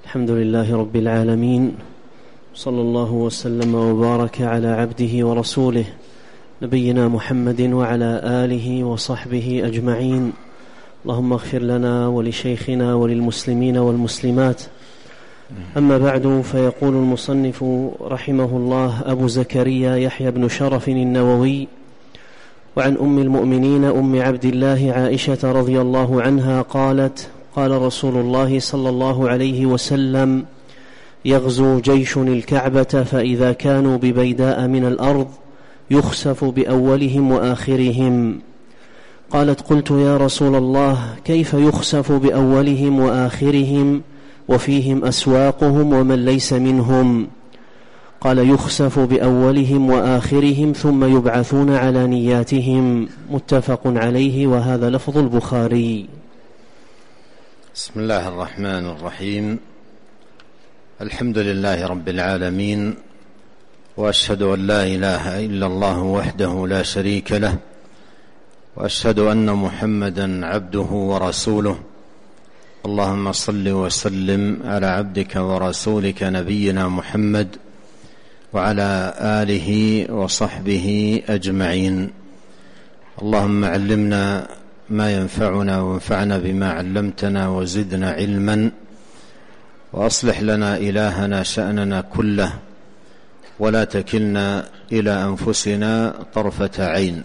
الحمد لله رب العالمين، صلى الله وسلم وبارك على عبده ورسوله نبينا محمد وعلى آله وصحبه أجمعين. اللهم اغفر لنا ولشيخنا وللمسلمين والمسلمات. أما بعد، فيقول المصنف رحمه الله: أبو زكريا يحيى بن شرف النووي. وعن أم المؤمنين أم عبد الله عائشة رضي الله عنها قالت: قال رسول الله صلى الله عليه وسلم: يغزو جيش الكعبة فإذا كانوا ببيداء من الأرض يخسف بأولهم وآخرهم. قالت: قلت يا رسول الله، كيف يخسف بأولهم وآخرهم وفيهم أسواقهم ومن ليس منهم؟ قال: يخسف بأولهم وآخرهم ثم يبعثون على نياتهم. متفق عليه، وهذا لفظ البخاري. بسم الله الرحمن الرحيم. الحمد لله رب العالمين، وأشهد أن لا إله إلا الله وحده لا شريك له، وأشهد أن محمدا عبده ورسوله. اللهم صل وسلم على عبدك ورسولك نبينا محمد وعلى آله وصحبه أجمعين. اللهم علمنا ما ينفعنا وانفعنا بما علمتنا وزدنا علما، وأصلح لنا إلهنا شأننا كله، ولا تكلنا إلى أنفسنا طرفة عين.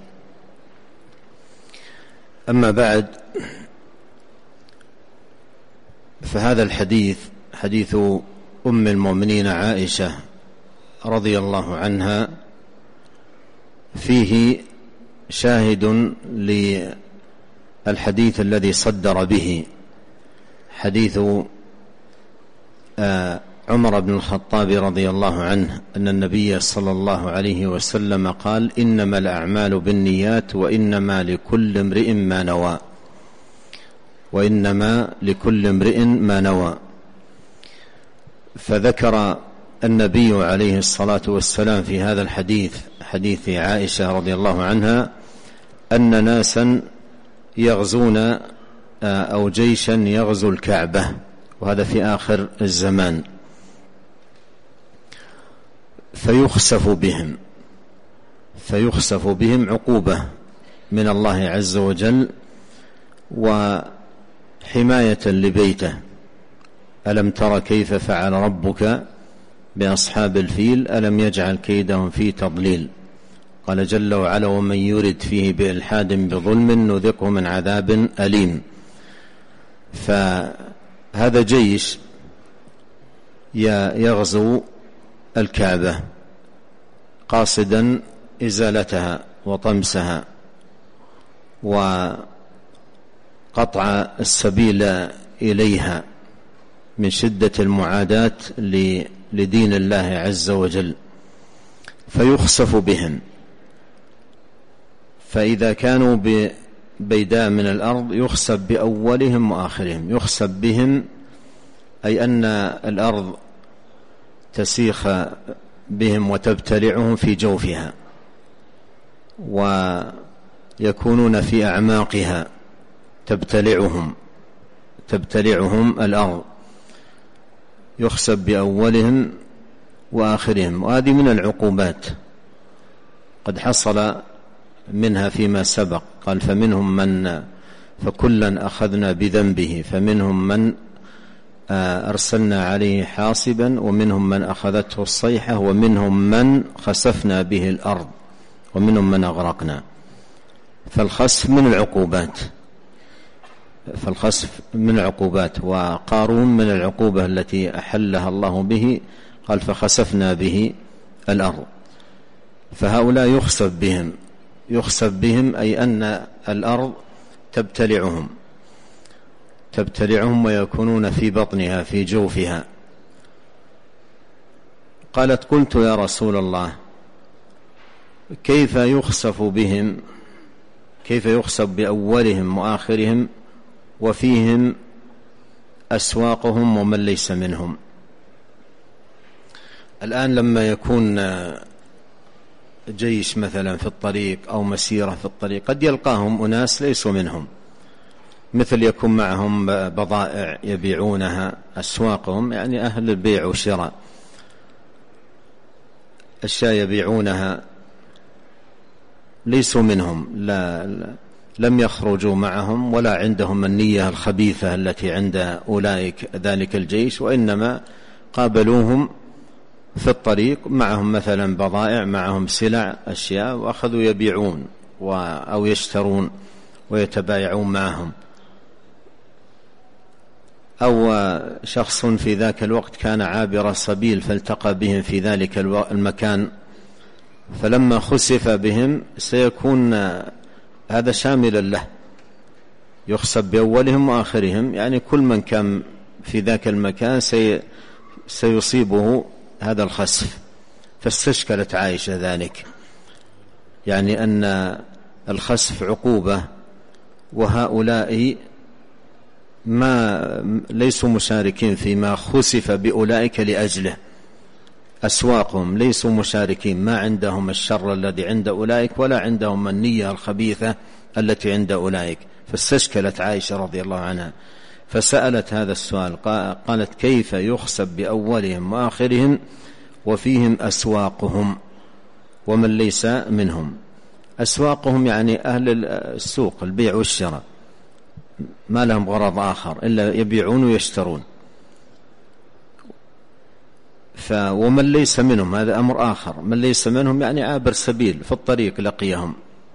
أما بعد، فهذا الحديث حديث أم المؤمنين عائشة رضي الله عنها فيه شاهد للحديث الذي صدر به، حديث عمر بن الخطاب رضي الله عنه أن النبي صلى الله عليه وسلم قال: إنما الأعمال بالنيات وإنما لكل امرئ ما نوى، وإنما لكل امرئ ما نوى. فذكر النبي عليه الصلاة والسلام في هذا الحديث، حديث عائشة رضي الله عنها، أن ناسا يغزون أو جيشا يغزو الكعبة، وهذا في آخر الزمان، فيخسف بهم عقوبة من الله عز وجل وحماية لبيته. ألم تر كيف فعل ربك بأصحاب الفيل ألم يجعل كيدهم في تضليل. قال جل وعلا: ومن يرد فيه بإلحاد بظلم نذقه من عذاب أليم. فهذا جيش يغزو الكعبة قاصدا إزالتها وطمسها وقطع السبيل إليها من شدة المعاداة لدين الله عز وجل، فيخسف بهم. فإذا كانوا ببيداء من الأرض يخسف بأولهم وآخرهم. يخسف بهم أي أن الأرض تسيخ بهم وتبتلعهم في جوفها، ويكونون في أعماقها تبتلعهم الأرض. يخسف بأولهم وآخرهم، وهذه من العقوبات قد حصل منها فيما سبق. قال: فكلا أخذنا بذنبه، فمنهم من أرسلنا عليه حاصبا، ومنهم من أخذته الصيحة، ومنهم من خسفنا به الأرض، ومنهم من أغرقنا. فالخسف من العقوبات، وقارون من العقوبة التي أحلها الله به. قال: فخسفنا به الأرض. فهؤلاء يخسف بهم أي أن الأرض تبتلعهم ويكونون في بطنها في جوفها. قالت: قلت يا رسول الله، كيف يخسف بهم، كيف يخسف بأولهم وآخرهم وفيهم أسواقهم ومن ليس منهم؟ الآن لما يكون جيش مثلا في الطريق أو مسيرة في الطريق، قد يلقاهم أناس ليسوا منهم، مثل يكون معهم بضائع يبيعونها، أسواقهم يعني أهل البيع والشراء، أشياء يبيعونها ليسوا منهم، لم يخرجوا معهم ولا عندهم النية الخبيثة التي عند أولئك ذلك الجيش، وإنما قابلوهم في الطريق معهم مثلا بضائع، معهم سلع، أشياء، وأخذوا يبيعون أو يشترون ويتبايعون معهم. أو شخص في ذاك الوقت كان عابر سبيل فالتقى بهم في ذلك المكان، فلما خسف بهم سيكون هذا شاملا له، يخسف بأولهم وآخرهم، يعني كل من كان في ذاك المكان سيصيبه هذا الخسف. فاستشكلت عائشة ذلك، يعني أن الخسف عقوبة، وهؤلاء ليسوا مشاركين فيما خسف بأولئك لأجله، أسواقهم ليسوا مشاركين، ما عندهم الشر الذي عند أولئك ولا عندهم النية الخبيثة التي عند أولئك. فاستشكلت عائشة رضي الله عنها فسألت هذا السؤال، قالت: كيف يخسف بأولهم وآخرهم وفيهم أسواقهم ومن ليس منهم؟ أسواقهم يعني أهل السوق، البيع والشراء، ما لهم غرض آخر إلا يبيعون ويشترون. ومن ليس منهم هذا أمر آخر، من ليس منهم يعني عابر سبيل في الطريق لقيهم،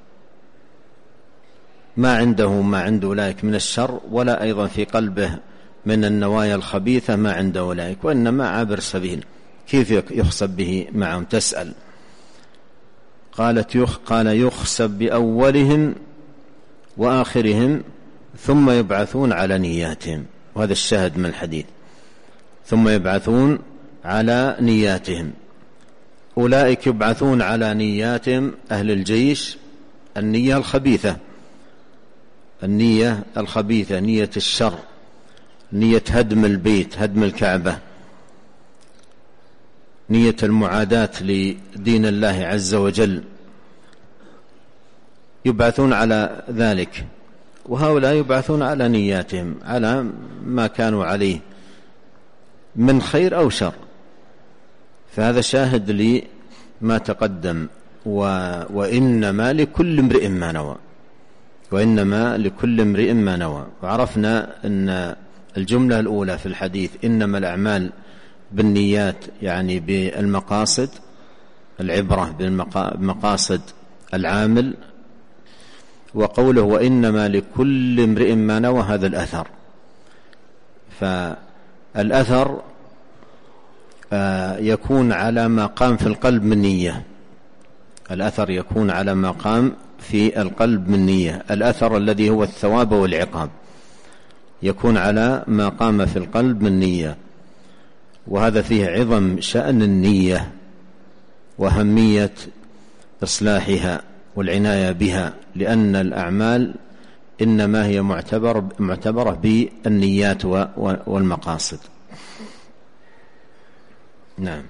ما عنده ما عند أولئك من الشر، ولا أيضا في قلبه من النوايا الخبيثة ما عند أولئك، وإنما عابر سبيل، كيف يخسف به معهم؟ تسأل. قال: يخسف بأولهم وآخرهم ثم يبعثون على نياتهم. وهذا الشاهد من الحديث، ثم يبعثون على نياتهم. أولئك يبعثون على نياتهم، أهل الجيش، النية الخبيثة، النية الخبيثة، نية الشر، نية هدم البيت، هدم الكعبة، نية المعاداة لدين الله عز وجل، يبعثون على ذلك. وهؤلاء يبعثون على نياتهم، على ما كانوا عليه من خير أو شر. فهذا شاهد لما تقدم. وإنما لكل امرئ ما نوى، وإنما لكل امرئ ما نوى. وعرفنا أن الجملة الأولى في الحديث إنما الأعمال بالنيات، يعني بالمقاصد، العبرة بمقاصد العامل. وقوله وإنما لكل امرئ ما نوى، هذا الأثر. فالأثر يكون على ما قام في القلب من نية، الأثر يكون على ما قام في القلب من نية. الأثر الذي هو الثواب والعقاب يكون على ما قام في القلب من نية. وهذا فيه عظم شأن النية وأهمية إصلاحها والعناية بها، لأن الأعمال إنما هي معتبرة بالنيات والمقاصد. نعم.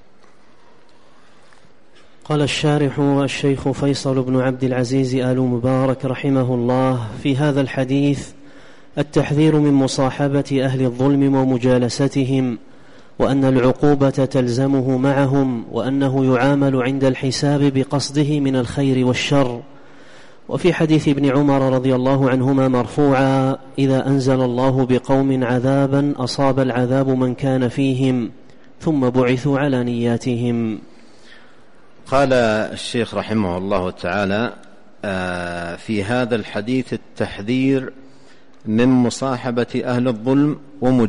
قال الشارح الشيخ فيصل بن عبد العزيز آل مبارك رحمه الله: في هذا الحديث التحذير من مصاحبة أهل الظلم ومجالستهم، وأن العقوبة تلزمه معهم، وأنه يعامل عند الحساب بقصده من الخير والشر. وفي حديث ابن عمر رضي الله عنهما مرفوعا: إذا أنزل الله بقوم عذابا أصاب العذاب من كان فيهم ثم بعثوا على نياتهم. قال الشيخ رحمه الله تعالى: في هذا الحديث التحذير من مصاحبة أهل الظلم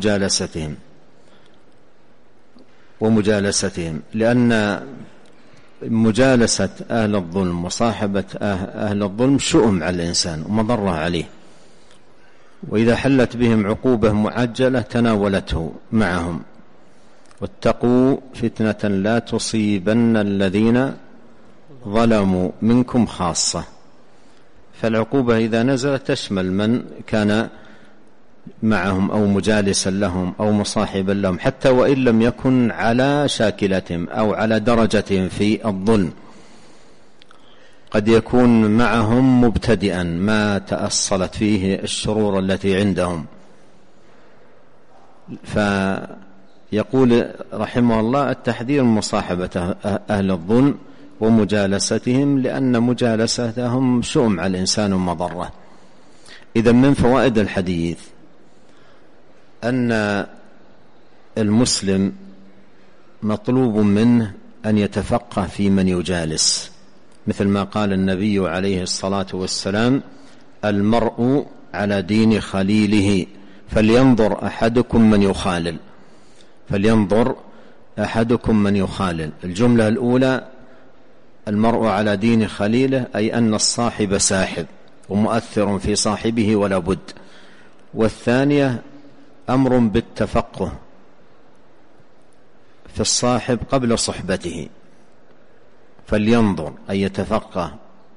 ومجالستهم، لأن مجالسة أهل الظلم وصاحبة أهل الظلم شؤم على الإنسان ومضرة عليه، وإذا حلت بهم عقوبة معجلة تناولته معهم. واتقوا فتنة لا تصيبن الذين ظلموا منكم خاصة. فالعقوبة إذا نزلت تشمل من كان معهم أو مجالسا لهم أو مصاحبا لهم، حتى وإن لم يكن على شاكلتهم أو على درجتهم في الظلم. قد يكون معهم مبتدئا ما تأصلت فيه الشرور التي عندهم، فيقول رحمه الله التحذير من مصاحبة أهل الظلم ومجالستهم، لأن مجالستهم شؤم على الإنسان ومضرة. إذا من فوائد الحديث أن المسلم مطلوب منه أن يتفقه في من يجالس، مثل ما قال النبي عليه الصلاة والسلام: المرء على دين خليله فلينظر أحدكم من يخالل. فلينظر أحدكم من يخالل. الجملة الأولى المرء على دين خليله، أي أن الصاحب ساحب ومؤثر في صاحبه ولا بد. والثانية أمر بالتفقه في الصاحب قبل صحبته، فلينظر أي يتفقه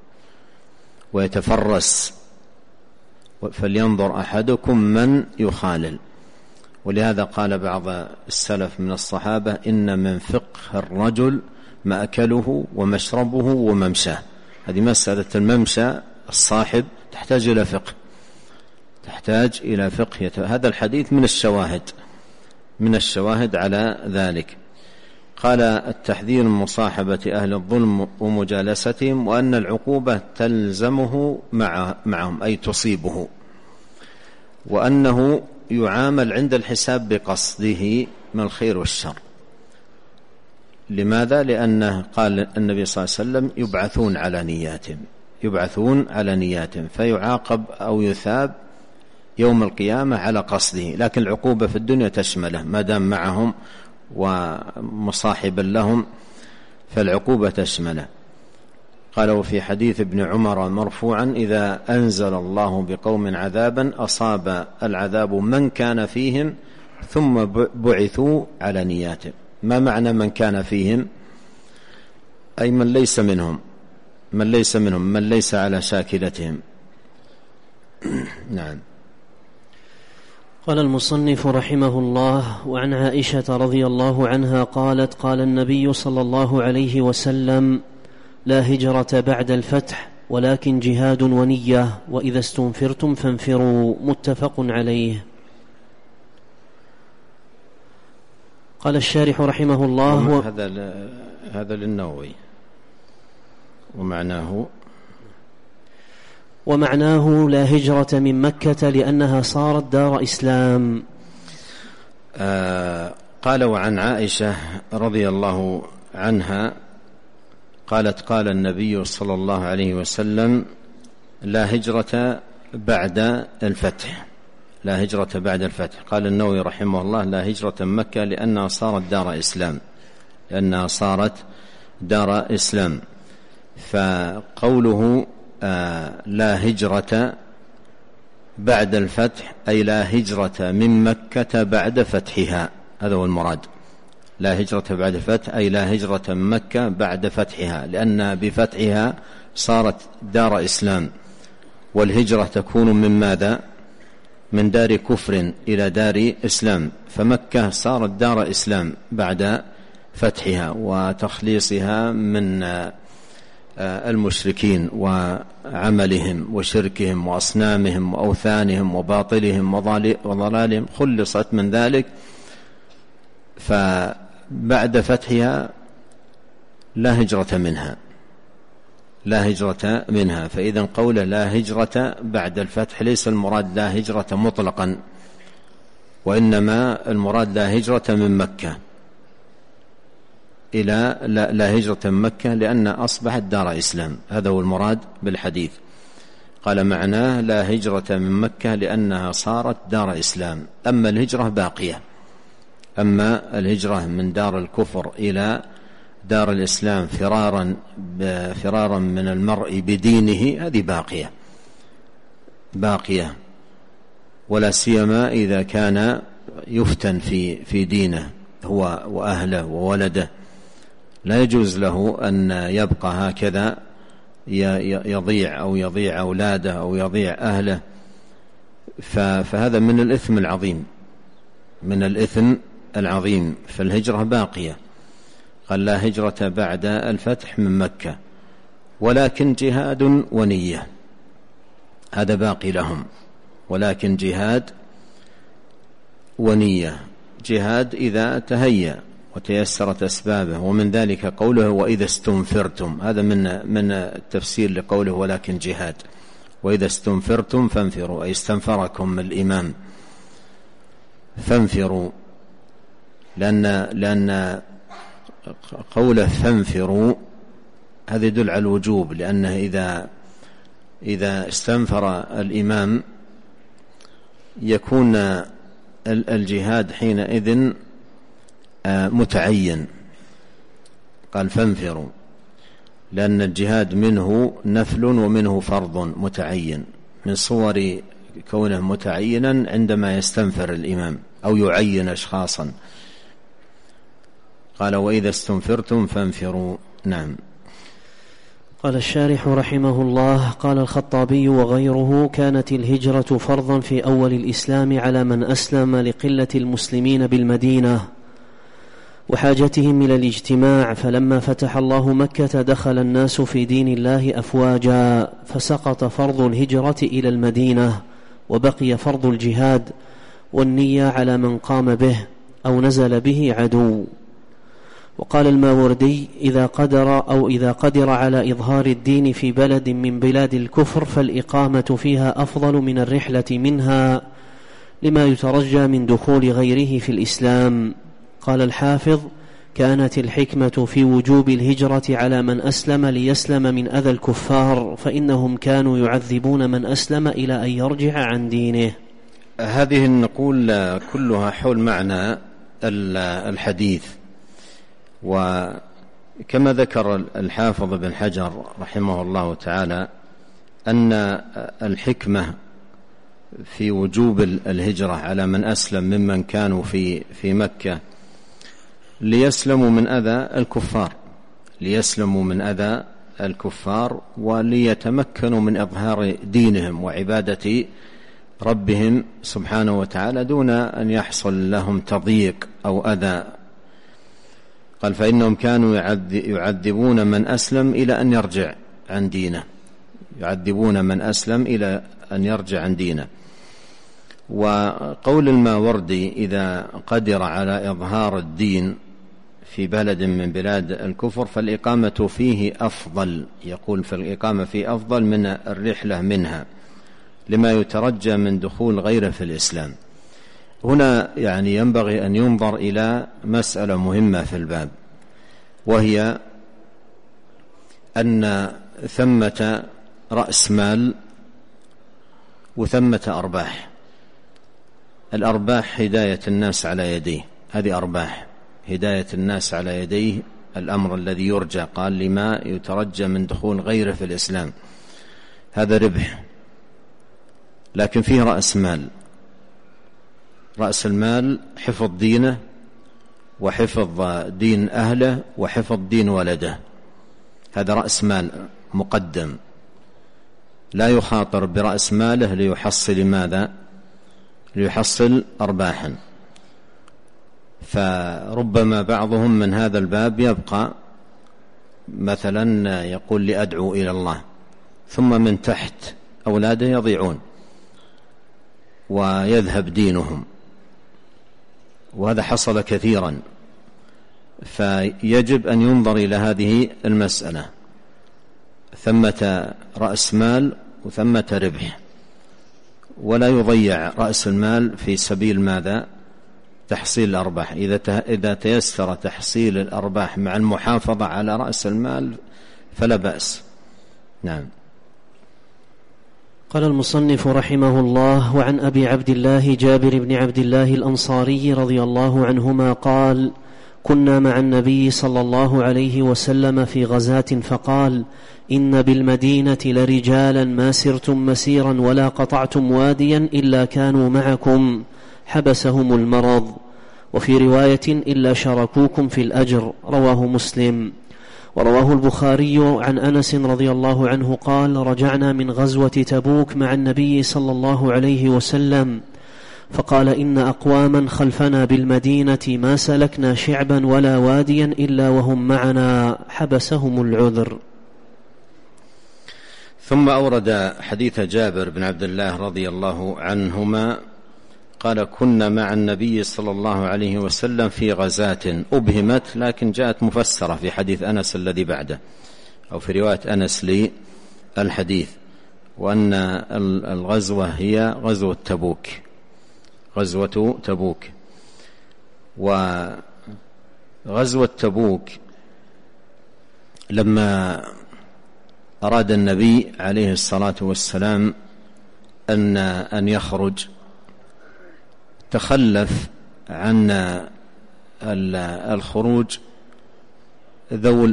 ويتفرس. فلينظر أحدكم من يخالل. ولهذا قال بعض السلف من الصحابة: إن من فقه الرجل مأكله ومشربه وممشاه. هذه مسألة الممشى الصاحب تحتاج إلى فقه، تحتاج إلى فقه. هذا الحديث من الشواهد على ذلك. قال: التحذير من مصاحبة أهل الظلم ومجالستهم، وأن العقوبة تلزمه معهم أي تصيبه، وأنه يعامل عند الحساب بقصده من الخير والشر. لماذا؟ لأنه قال النبي صلى الله عليه وسلم: يبعثون على نياتهم فيعاقب أو يثاب يوم القيامة على قصده، لكن العقوبة في الدنيا تشمله ما دام معهم ومصاحبا لهم، فالعقوبة تشمله. قال: وفي حديث ابن عمر مرفوعا: إذا أنزل الله بقوم عذابا أصاب العذاب من كان فيهم ثم بعثوا على نياتهم. ما معنى من كان فيهم؟ أي من ليس منهم، من ليس على شاكلتهم. نعم. قال المصنف رحمه الله: وعن عائشة رضي الله عنها قالت: قال النبي صلى الله عليه وسلم: لا هجرة بعد الفتح ولكن جهاد ونية، وإذا استنفرتم فانفروا. متفق عليه. قال الشارح رحمه الله: هذا للنووي. ومعناه لا هجرة من مكة لأنها صارت دار إسلام. قال: وعن عائشة رضي الله عنها قالت: قال النبي صلى الله عليه وسلم: لا هجرة بعد الفتح. لا هجرة بعد الفتح. قال النووي رحمه الله: لا هجرة من مكة لأنها صارت دار إسلام. فقوله لا هجرة بعد الفتح أي لا هجرة من مكة بعد فتحها، هذا هو المراد. لا هجرة بعد الفتح أي لا هجرة من مكة بعد فتحها، لأن بفتحها صارت دار إسلام، والهجرة تكون من ماذا؟ من دار كفر إلى دار إسلام، فمكة صارت دار إسلام بعد فتحها وتخليصها من المشركين وعملهم وشركهم وأصنامهم وأوثانهم وباطلهم وضلالهم، خلصت من ذلك. فبعد فتحها لا هجرة منها. فإذا قوله لا هجرة بعد الفتح ليس المراد لا هجرة مطلقا، وإنما المراد لا هجرة من مكة إلى لا هجرة من مكة لأن أصبحت دار إسلام، هذا هو المراد بالحديث. قال: معناه لا هجرة من مكة لأنها صارت دار إسلام. أما الهجرة باقية، أما الهجرة من دار الكفر إلى دار الإسلام فرارا من المرء بدينه، هذه باقية، ولا سيما إذا كان يفتن في دينه هو وأهله وولده. لا يجوز له أن يبقى هكذا يضيع أولاده أو يضيع أهله، فهذا من الإثم العظيم. فالهجرة باقية. قال: لا هجرة بعد الفتح من مكة، ولكن جهاد ونية، هذا باقي لهم، ولكن جهاد ونية. جهاد إذا تهيأ وتيسرت أسبابه، ومن ذلك قوله وإذا استنفرتم، هذا من التفسير لقوله ولكن جهاد. وإذا استنفرتم فانفروا، أي استنفركم الإمام فانفروا، لأن قوله فانفروا هذا يدل على الوجوب، لأنه إذا استنفر الإمام يكون الجهاد حينئذ متعين. قال فانفروا لأن الجهاد منه نفل ومنه فرض متعين، من صور كونه متعينا عندما يستنفر الإمام أو يعين أشخاصا. قال وإذا استنفرتم فانفروا. نعم. قال الشارح رحمه الله: قال الخطابي وغيره: كانت الهجرة فرضا في أول الإسلام على من أسلم لقلة المسلمين بالمدينة وحاجتهم إلى الاجتماع، فلما فتح الله مكة دخل الناس في دين الله أفواجا، فسقط فرض الهجرة إلى المدينة، وبقي فرض الجهاد والنية على من قام به أو نزل به عدو. وقال الماوردي: إذا قدر على إظهار الدين في بلد من بلاد الكفر فالإقامة فيها أفضل من الرحلة منها، لما يترجى من دخول غيره في الإسلام. قال الحافظ: كانت الحكمة في وجوب الهجرة على من أسلم ليسلم من أذى الكفار، فإنهم كانوا يعذبون من أسلم إلى أن يرجع عن دينه. هذه النقول كلها حول معنى الحديث. وكما ذكر الحافظ بن حجر رحمه الله تعالى أن الحكمة في وجوب الهجرة على من أسلم ممن كانوا في مكة ليسلموا من أذى الكفار وليتمكنوا من إظهار دينهم وعبادة ربهم سبحانه وتعالى دون أن يحصل لهم تضييق أو أذى. قال فإنهم كانوا يعذبون من أسلم إلى أن يرجع عن دينه، يعذبون من أسلم إلى أن يرجع عن دينه. وقول الماوردي: إذا قدر على إظهار الدين في بلد من بلاد الكفر فالإقامة فيه أفضل، يقول فالإقامة فيه أفضل من الرحلة منها، لما يترجى من دخول غيره في الإسلام. هنا يعني ينبغي أن ينظر إلى مسألة مهمة في الباب، وهي أن ثمة رأس مال وثمة أرباح. الأرباح هداية الناس على يديه، هذه أرباح هداية الناس على يديه، الأمر الذي يرجى، قال لما يترجى من دخول غيره في الإسلام، هذا ربح. لكن فيه رأس مال، رأس المال حفظ دينه وحفظ دين أهله وحفظ دين ولده، هذا رأس مال مقدم، لا يخاطر برأس ماله ليحصل ماذا؟ ليحصل أرباحا. فربما بعضهم من هذا الباب يبقى مثلا يقول لأدعو إلى الله، ثم من تحت أولاده يضيعون ويذهب دينهم، وهذا حصل كثيرا. فيجب أن ينظر إلى هذه المسألة، ثمة رأس مال وثمة ربح، ولا يضيع رأس المال في سبيل ماذا؟ تحصيل الأرباح. إذا تيسر تحصيل الأرباح مع المحافظة على رأس المال فلا بأس. نعم. قال المصنف رحمه الله: وعن أبي عبد الله جابر بن عبد الله الأنصاري رضي الله عنهما قال: كنا مع النبي صلى الله عليه وسلم في غزاة فقال: إن بالمدينة لرجالا ما سرتم مسيرا ولا قطعتم واديا إلا كانوا معكم، حبسهم المرض، وفي رواية إلا شاركوكم في الأجر، رواه مسلم. ورواه البخاري عن أنس رضي الله عنه قال: رجعنا من غزوة تبوك مع النبي صلى الله عليه وسلم فقال: إن أقواما خلفنا بالمدينة ما سلكنا شعبا ولا واديا إلا وهم معنا، حبسهم العذر. ثم أورد حديث جابر بن عبد الله رضي الله عنهما قال: كنا مع النبي صلى الله عليه وسلم في غزاة أبهمت لكن جاءت مفسرة في حديث أنس الذي بعده، أو في رواية أنس للحديث، وأن الغزوة هي غزوة تبوك، غزوة تبوك. وغزوة تبوك لما أراد النبي عليه الصلاة والسلام أن يخرج تخلف عن الخروج ذو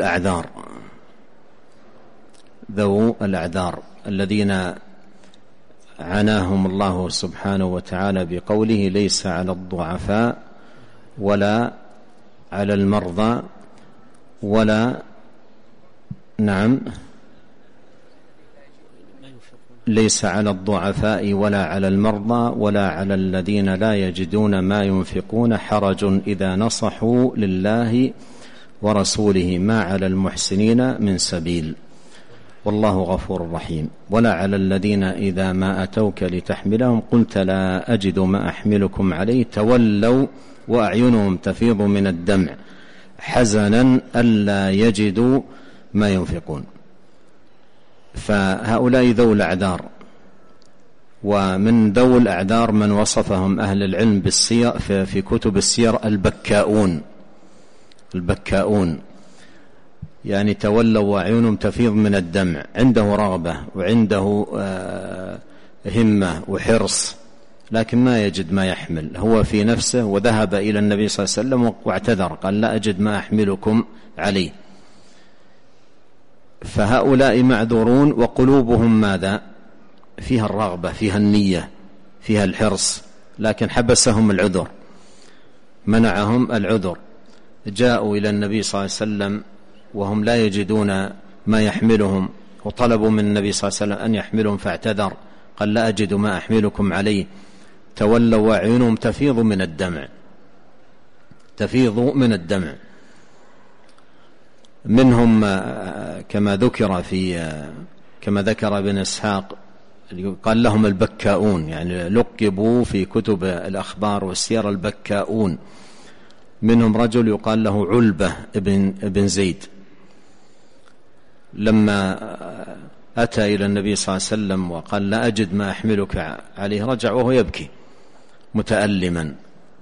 الأعذار الذين عناهم الله سبحانه وتعالى بقوله: ليس على الضعفاء ولا على المرضى ولا ليس على الضعفاء ولا على المرضى ولا على الذين لا يجدون ما ينفقون حرج إذا نصحوا لله ورسوله ما على المحسنين من سبيل والله غفور رحيم، ولا على الذين إذا ما أتوك لتحملهم قلت لا أجد ما أحملكم عليه تولوا وأعينهم تفيض من الدمع حزنا ألا يجدوا ما ينفقون. فهؤلاء ذو الأعذار، ومن ذو الأعذار من وصفهم أهل العلم بالسير في كتب السير البكاؤون، يعني تولوا وأعينهم تفيض من الدمع، عنده رغبة وعنده همة وحرص لكن ما يجد ما يحمل هو في نفسه، وذهب إلى النبي صلى الله عليه وسلم واعتذر قال: لا أجد ما أحملكم عليه. فهؤلاء معذورون، وقلوبهم ماذا؟ فيها الرغبة، فيها النية، فيها الحرص، لكن حبسهم العذر، منعهم العذر. جاءوا إلى النبي صلى الله عليه وسلم وهم لا يجدون ما يحملهم، وطلبوا من النبي صلى الله عليه وسلم أن يحملهم فاعتذر قال: لا أجد ما أحملكم عليه تولوا وأعينهم تفيض من الدمع. منهم كما ذكر ابن إسحاق قال لهم البكاؤون، يعني لقبوا في كتب الأخبار والسير البكاؤون. منهم رجل يقال له علبة ابن زيد، لما أتى إلى النبي صلى الله عليه وسلم وقال: لا أجد ما أحملك عليه، رجع وهو يبكي متألما،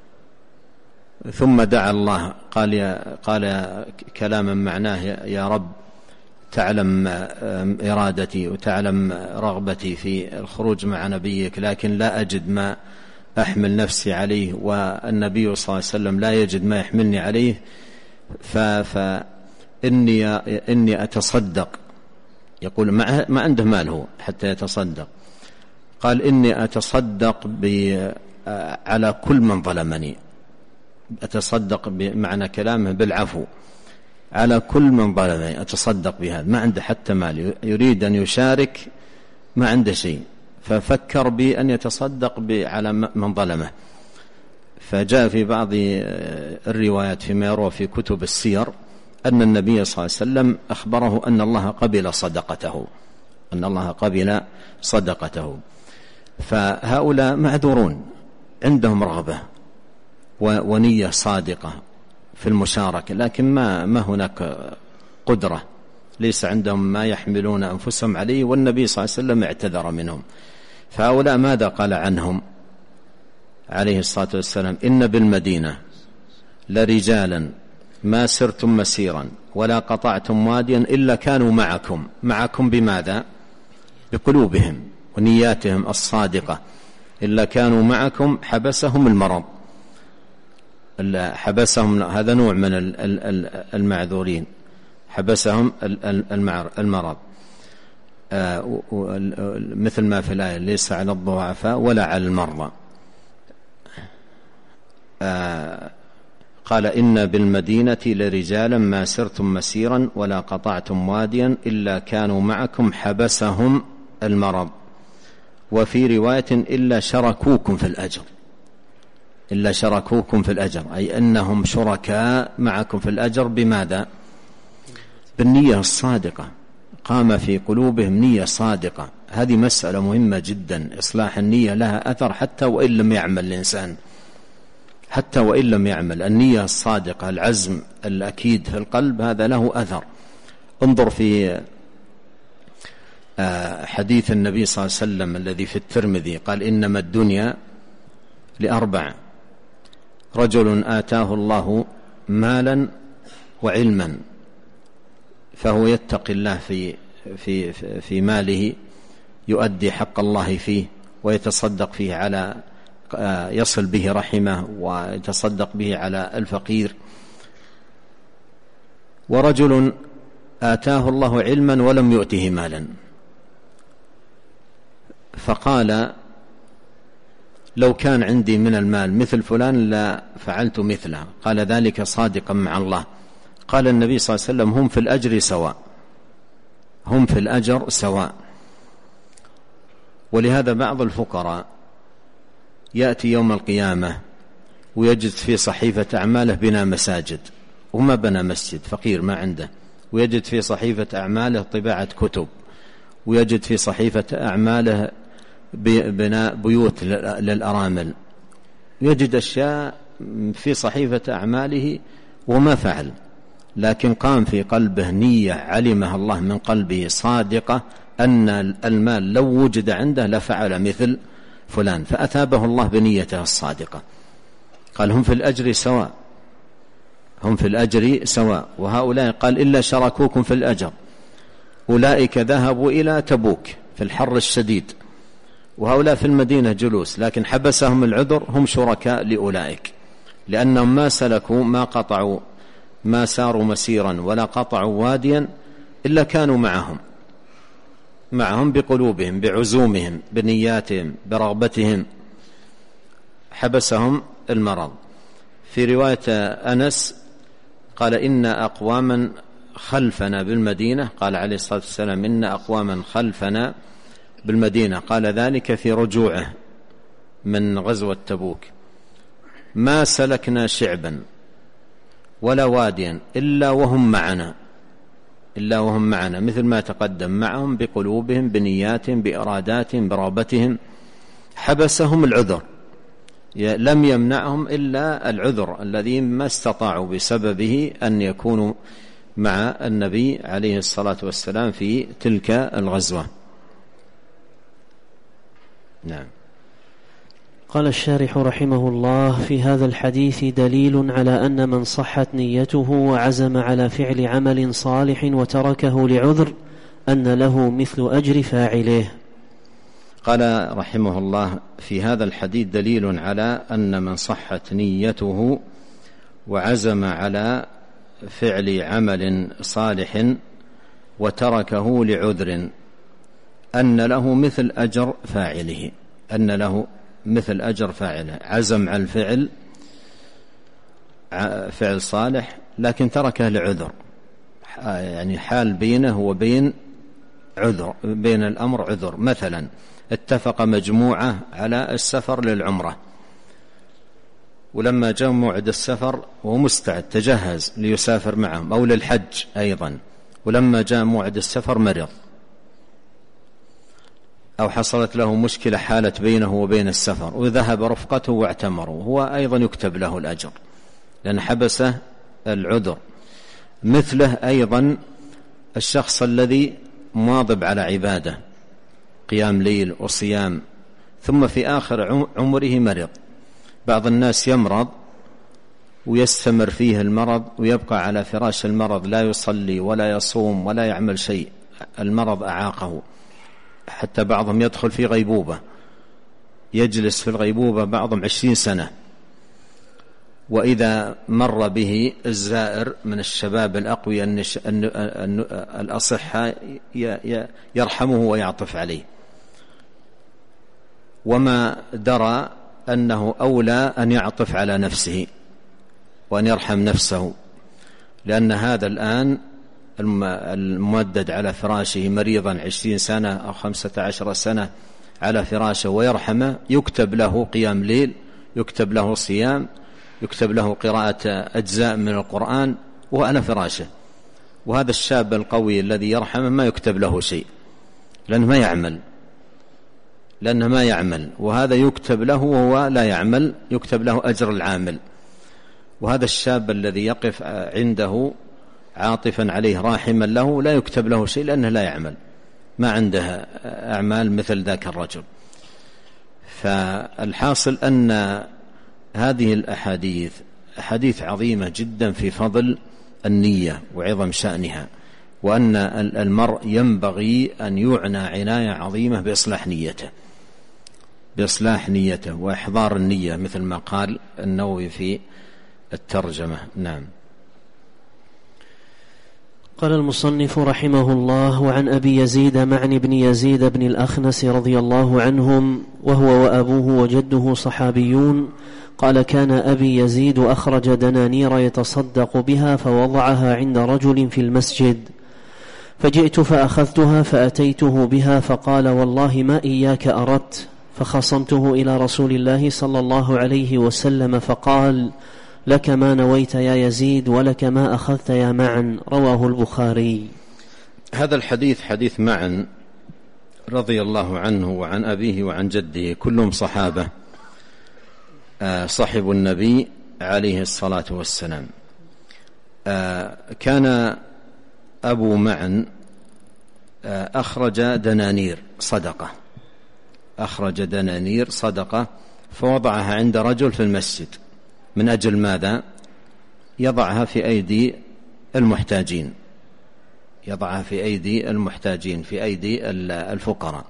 ثم دعا الله قال كلاما معناه: يا رب تعلم إرادتي وتعلم رغبتي في الخروج مع نبيك، لكن لا أجد ما أحمل نفسي عليه، والنبي صلى الله عليه وسلم لا يجد ما يحملني عليه، فإني أتصدق. يقول ما عنده مال هو حتى يتصدق، قال: إني أتصدق على كل من ظلمني، أتصدق بمعنى كلامه بالعفو، على كل من ظلمني أتصدق بهذا. ما عنده حتى مال، يريد أن يشارك، ما عنده شيء، ففكر بأن يتصدق على من ظلمه. فجاء في بعض الروايات فيما يروى في كتب السير أن النبي صلى الله عليه وسلم أخبره أن الله قبل صدقته، فهؤلاء معذورون، عندهم رغبة ونية صادقة في المشاركة، لكن ما هناك قدرة، ليس عندهم ما يحملون أنفسهم عليه، والنبي صلى الله عليه وسلم اعتذر منهم. فهؤلاء ماذا قال عنهم عليه الصلاة والسلام؟ إن بالمدينة لرجالا ما سرتم مسيرا ولا قطعتم واديا إلا كانوا معكم بماذا؟ بقلوبهم ونياتهم الصادقة، إلا كانوا معكم حبسهم المرض، حبسهم، هذا نوع من المعذورين، حبسهم المرض، مثل ما في الآية: ليس على الضعفاء ولا على المرضى. قال: إن بالمدينة لرجالا ما سرتم مسيرا ولا قطعتم واديا إلا كانوا معكم حبسهم المرض. وفي رواية: إلا شركوكم في الأجر، أي أنهم شركاء معكم في الأجر. بماذا؟ بالنية الصادقة. قام في قلوبهم نية صادقة. هذه مسألة مهمة جدا، إصلاح النية لها أثر حتى وإن لم يعمل الإنسان، حتى وإن لم يعمل. النية الصادقة، العزم الأكيد في القلب، هذا له أثر. انظر في حديث النبي صلى الله عليه وسلم الذي في الترمذي، قال إنما الدنيا لأربع: رجل آتاه الله مالا وعلما فهو يتقي الله في ماله، يؤدي حق الله فيه ويتصدق فيه على يصل به رحمه ويتصدق به على الفقير. ورجل آتاه الله علما ولم يؤته مالا فقال لو كان عندي من المال مثل فلان لا فعلت مثله، قال ذلك صادقا مع الله. قال النبي صلى الله عليه وسلم هم في الأجر سواء، هم في الأجر سواء. ولهذا بعض الفقراء يأتي يوم القيامة ويجد في صحيفة أعماله بناء مساجد وما بنى مسجد، فقير ما عنده، ويجد في صحيفة أعماله طباعة كتب، ويجد في صحيفة أعماله بناء بيوت للأرامل، يجد أشياء في صحيفة أعماله وما فعل، لكن قام في قلبه نية علمها الله من قلبه صادقة أن المال لو وجد عنده لفعل مثل فلان، فأثابه الله بنيته الصادقة. قال هم في الأجر سواء، هم في الأجر سواء. وهؤلاء قال إلا شركوكم في الأجر، أولئك ذهبوا إلى تبوك في الحر الشديد وهؤلاء في المدينة جلوس، لكن حبسهم العذر، هم شركاء لأولئك، لأنهم ما سلكوا ما قطعوا ما ساروا مسيرا ولا قطعوا واديا إلا كانوا معهم بقلوبهم بعزومهم بنياتهم برغبتهم، حبسهم المرض. في رواية أنس قال إن أقواما خلفنا بالمدينة، قال عليه الصلاة والسلام إن أقواما خلفنا بالمدينة، قال ذلك في رجوعه من غزوة تبوك، ما سلكنا شعبا ولا واديا إلا وهم معنا، إلا وهم معنا، مثل ما تقدم، معهم بقلوبهم بنياتهم بإراداتهم برغبتهم، حبسهم العذر، لم يمنعهم إلا العذر الذي ما استطاعوا بسببه أن يكونوا مع النبي عليه الصلاة والسلام في تلك الغزوة. نعم. قال الشارح رحمه الله: في هذا الحديث دليل على أن من صحت نيته وعزم على فعل عمل صالح وتركه لعذر أن له مثل أجر فاعله. قال رحمه الله: في هذا الحديث دليل على أن من صحت نيته وعزم على فعل عمل صالح وتركه لعذر أن له مثل أجر فاعله، أن له مثل أجر فاعله. عزم على الفعل فعل صالح لكن تركه لعذر، يعني حال بينه وبين عذر، بين الأمر عذر. مثلا اتفق مجموعة على السفر للعمرة، ولما جاء موعد السفر وهو مستعد تجهز ليسافر معهم، أو للحج أيضا، ولما جاء موعد السفر مرض أو حصلت له مشكلة حالت بينه وبين السفر، وذهب رفقته واعتمروا، هو أيضا يكتب له الأجر لأن حبسه العذر. مثله أيضا الشخص الذي مواظب على عبادة قيام ليل وصيام، ثم في آخر عمره مرض. بعض الناس يمرض ويستمر فيه المرض ويبقى على فراش المرض، لا يصلي ولا يصوم ولا يعمل شيء، المرض أعاقه، حتى بعضهم يدخل في غيبوبة، يجلس في الغيبوبة بعضهم 20 سنة. وإذا مر به الزائر من الشباب الأقوياء الأصحاء يرحمه ويعطف عليه، وما درى أنه أولى أن يعطف على نفسه وأن يرحم نفسه، لأن هذا الآن الممدد على فراشه مريضا 20 سنة أو 15 سنة على فراشه ويرحمه، يكتب له قيام ليل، يكتب له صيام، يكتب له قراءة أجزاء من القرآن وعلى فراشه، وهذا الشاب القوي الذي يرحمه ما يكتب له شيء لأنه ما يعمل، وهذا يكتب له وهو لا يعمل، يكتب له أجر العامل. وهذا الشاب الذي يقف عنده عاطفا عليه راحما له لا يكتب له شيء لأنه لا يعمل، ما عنده أعمال مثل ذاك الرجل. فالحاصل أن هذه الأحاديث أحاديث عظيمة جدا في فضل النية وعظم شأنها، وأن المرء ينبغي أن يعنى عناية عظيمة بإصلاح نيته وإحضار النية مثل ما قال النووي في الترجمة. نعم. قال المصنف رحمه الله: وعن أبي يزيد معن بن يزيد بن الأخنس رضي الله عنهم، وهو وأبوه وجده صحابيون، قال: كان أبي يزيد أخرج دنانير يتصدق بها فوضعها عند رجل في المسجد، فجئت فأخذتها فأتيته بها فقال: والله ما إياك أردت، فخصمته إلى رسول الله صلى الله عليه وسلم فقال: لك ما نويت يا يزيد ولك ما أخذت يا معن. رواه البخاري. هذا الحديث حديث معن رضي الله عنه وعن أبيه وعن جده، كلهم صحابة صحب النبي عليه الصلاة والسلام. كان أبو معن أخرج دنانير صدقة فوضعها عند رجل في المسجد. من أجل ماذا؟ يضعها في أيدي المحتاجين، في أيدي الفقراء.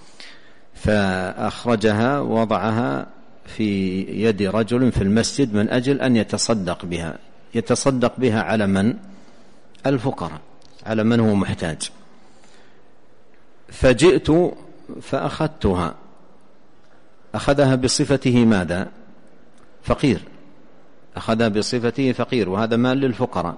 فأخرجها وضعها في يد رجل في المسجد من أجل أن يتصدق بها على من؟ الفقراء، على من هو محتاج. فجئت فأخذتها، أخذها بصفته ماذا؟ فقير، أخذها بصفته فقير، وهذا مال للفقراء.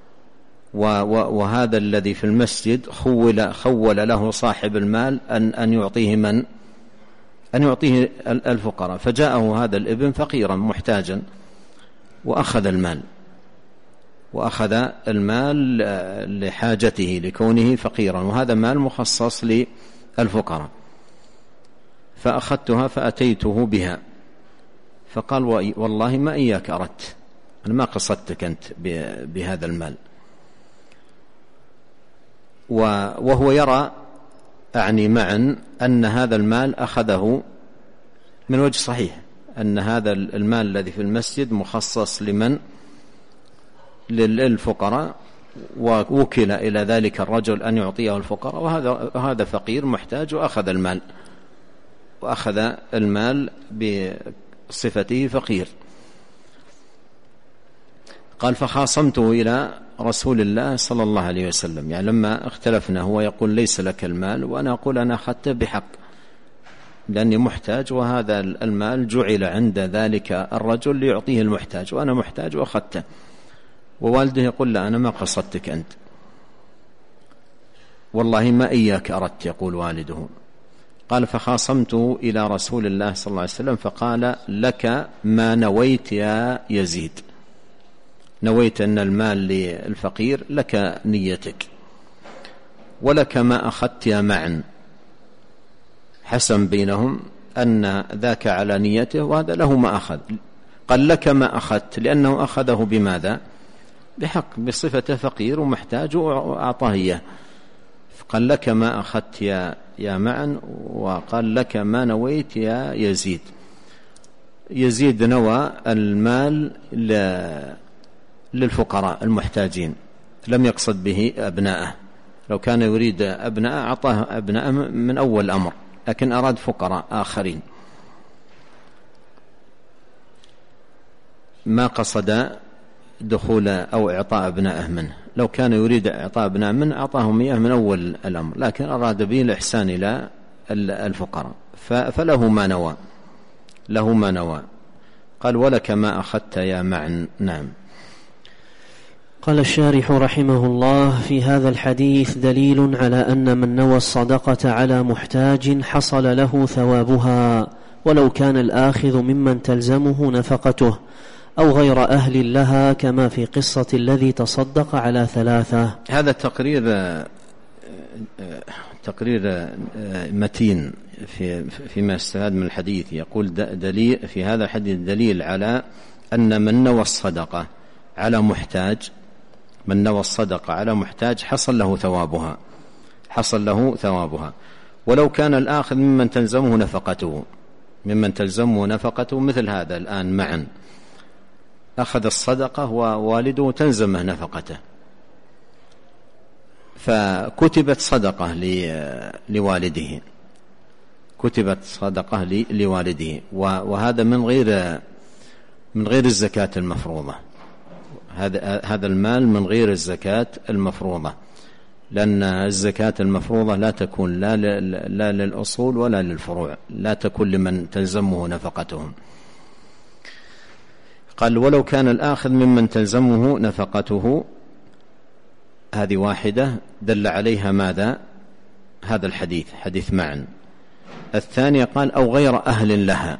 وهذا الذي في المسجد خول له صاحب المال أن يعطيه من؟ أن يعطيه الفقراء. فجاءه هذا الابن فقيرا محتاجا وأخذ المال لحاجته لكونه فقيرا، وهذا مال مخصص للفقراء. فأخذتها فأتيته بها فقال: والله ما إياك أردت، أنا ما قصدتك أنت بهذا المال. وهو يرى أعني معا أن هذا المال أخذه من وجه صحيح، أن هذا المال الذي في المسجد مخصص لمن؟ للفقراء، ووكل إلى ذلك الرجل أن يعطيه الفقراء، وهذا فقير محتاج وأخذ المال بصفته فقير. قال: فخاصمته إلى رسول الله صلى الله عليه وسلم، يعني لما اختلفنا، هو يقول ليس لك المال وأنا أقول أنا أخذته بحق لأني محتاج، وهذا المال جعل عند ذلك الرجل ليعطيه المحتاج، وأنا محتاج وأخذته. ووالده يقول: لا، أنا ما قصدتك أنت، والله ما إياك أردت، يقول والده. قال: فخاصمته إلى رسول الله صلى الله عليه وسلم فقال: لك ما نويت يا يزيد، نويت أن المال للفقير، لك نيتك، ولك ما أخذت يا معن. حسم بينهم أن ذاك على نيته وهذا له ما أخذ. قال: لك ما أخذت، لأنه أخذه بماذا؟ بحق، بصفة فقير ومحتاج وأعطاه إياه. قال: لك ما أخذت يا معن، وقال: لك ما نويت يا يزيد. يزيد نوى المال للفقراء المحتاجين، لم يقصد به أبناءه. لو كان يريد أبناءه أعطاه أبناءه من أول الأمر، لكن أراد فقراء آخرين، ما قصد دخول أو إعطاء أبنائه منه. لو كان يريد إعطاء أبنائه منه أعطاهم إياه من أول الأمر، لكن أراد به الإحسان إلى الفقراء، فله ما نوى. قال: ولك ما أخذت يا معن. نعم. قال الشارح رحمه الله: في هذا الحديث دليل على أن من نوى الصدقة على محتاج حصل له ثوابها، ولو كان الآخذ ممن تلزمه نفقته، أو غير أهل لها كما في قصة الذي تصدق على 3. هذا تقرير متين فيما استفاد من الحديث. يقول دليل في هذا الحديث دليل على أن من نوى الصدقة على محتاج حصل له ثوابها ولو كان الآخذ ممن تلزمه نفقته مثل هذا الآن معا أخذ الصدقة ووالده تلزمه نفقته، فكتبت صدقة لوالده، وهذا من غير الزكاة المفروضة. هذا المال من غير الزكاة المفروضة، لأن الزكاة المفروضة لا تكون لا للأصول ولا للفروع، لا تكون لمن تلزمه نفقتهم. قال ولو كان الآخذ ممن تلزمه نفقته، هذه واحدة دل عليها ماذا؟ هذا الحديث، حديث معا. الثانية قال أو غير أهل لها،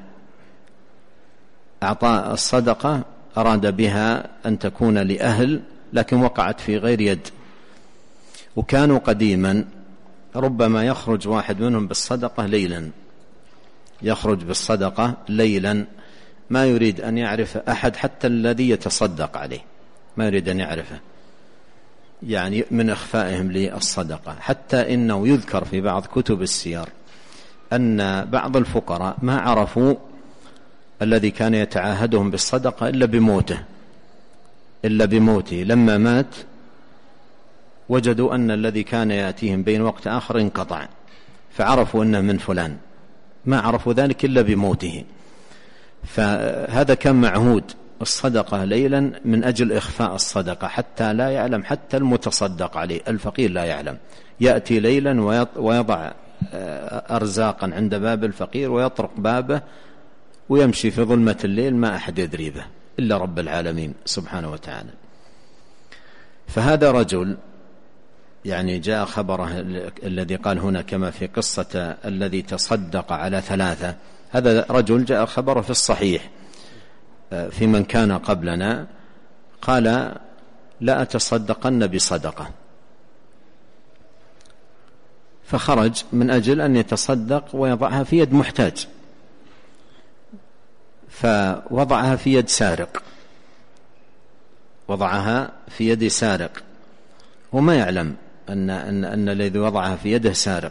أعطى الصدقة أراد بها أن تكون لأهل لكن وقعت في غير يد، وكانوا قديما ربما يخرج واحد منهم بالصدقة ليلا، ما يريد أن يعرف أحد حتى الذي يتصدق عليه، ما يريد أن يعرفه، يعني من إخفائهم للصدقة. حتى إنه يذكر في بعض كتب السير أن بعض الفقراء ما عرفوا الذي كان يتعاهدهم بالصدقة إلا بموته، لما مات وجدوا أن الذي كان يأتيهم بين وقت آخر انقطع، فعرفوا أنه من فلان، ما عرفوا ذلك إلا بموته. فهذا كان معهود الصدقة ليلا من أجل إخفاء الصدقة حتى لا يعلم، حتى المتصدق عليه الفقير لا يعلم، يأتي ليلا ويضع أرزاقا عند باب الفقير ويطرق بابه ويمشي في ظلمة الليل، ما أحد يدري به إلا رب العالمين سبحانه وتعالى. فهذا رجل يعني جاء خبره الذي قال هنا كما في قصة الذي تصدق على 3، هذا رجل جاء خبره في الصحيح في من كان قبلنا، قال لا أتصدقن بصدقة، فخرج من أجل أن يتصدق ويضعها في يد محتاج، فوضعها في يد سارق، وما يعلم أن الذي وضعها في يده سارق.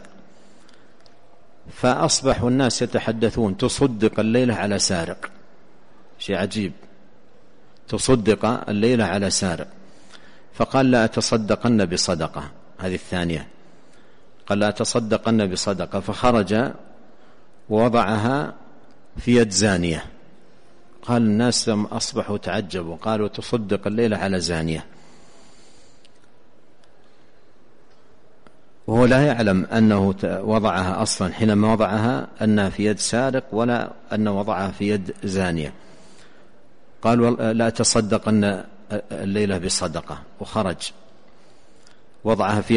فأصبحوا الناس يتحدثون تصدق الليلة على سارق، شيء عجيب، تصدق الليلة على سارق. فقال لا أتصدقن بصدقة، هذه الثانية، قال لا أتصدقن بصدقة، فخرج ووضعها في يد زانية. قال الناس أصبحوا تعجبوا، قالوا تصدق الليلة على زانية، وهو لا يعلم أنه وضعها أصلا حينما وضعها أنها في يد سارق، ولا أنه وضعها في يد زانية. قال لا تصدقن الليلة بصدقة، وخرج وضعها في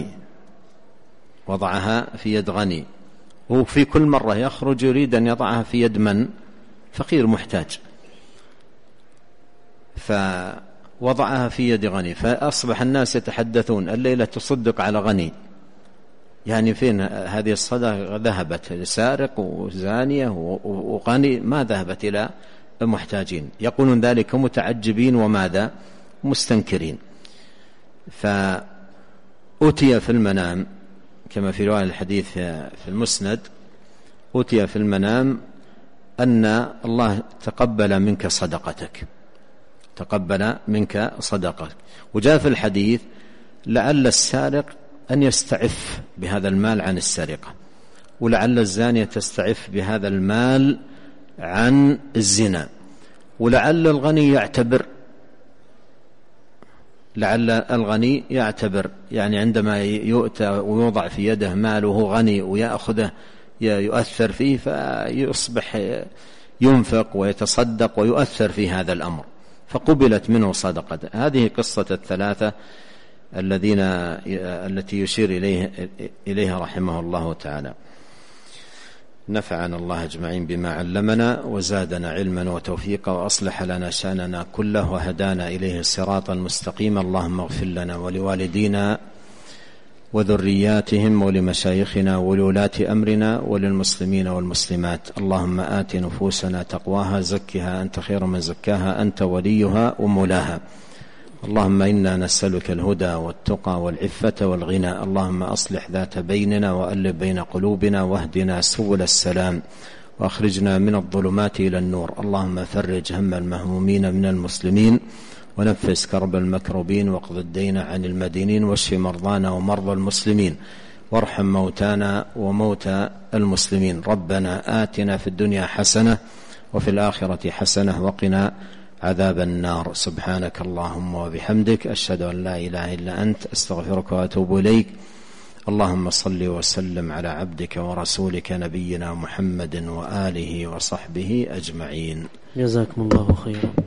يد غني، وفي كل مرة يخرج يريد أن يضعها في يد من؟ فقير محتاج، فوضعها في يد غني. فأصبح الناس يتحدثون الليلة تصدق على غني، يعني فين هذه الصدقة؟ ذهبت لسارق وزانية وغني، ما ذهبت إلى المحتاجين. يقولون ذلك متعجبين وماذا؟ مستنكرين. فأتي في المنام كما في رواية الحديث في المسند، أتي في المنام أن الله تقبل منك صدقتك. وجاء في الحديث لعل السارق أن يستعف بهذا المال عن السرقة، ولعل الزانية تستعف بهذا المال عن الزنا، ولعل الغني يعتبر يعني عندما يؤتى ويوضع في يده مال وهو غني ويأخذه يؤثر فيه، فيصبح ينفق ويتصدق ويؤثر في هذا الأمر، فقبلت منه صدقة. هذه قصة الثلاثة التي يشير إليها رحمه الله تعالى. نفعنا الله أجمعين بما علمنا وزادنا علما وتوفيقا وأصلح لنا شأننا كله وهدانا إليه صراطا مستقيما. اللهم اغفر لنا ولوالدينا وذرياتهم ولمشايخنا ولولاة أمرنا وللمسلمين والمسلمات. اللهم آت نفوسنا تقواها زكها أنت خير من زكاها أنت وليها ومولاها. اللهم إنا نسألك الهدى والتقى والعفة والغنى. اللهم أصلح ذات بيننا وألف بين قلوبنا واهدنا سبل السلام وأخرجنا من الظلمات إلى النور. اللهم فرج هم المهمومين من المسلمين ونفس كرب المكروبين واقض الدين عن المدينين واشف مرضانا ومرضى المسلمين وارحم موتانا وموتى المسلمين. ربنا آتنا في الدنيا حسنة وفي الآخرة حسنة وقنا عذاب النار. سبحانك اللهم وبحمدك أشهد أن لا إله إلا أنت أستغفرك وأتوب إليك. اللهم صل وسلم على عبدك ورسولك نبينا محمد وآله وصحبه أجمعين. جزاكم الله خيرا.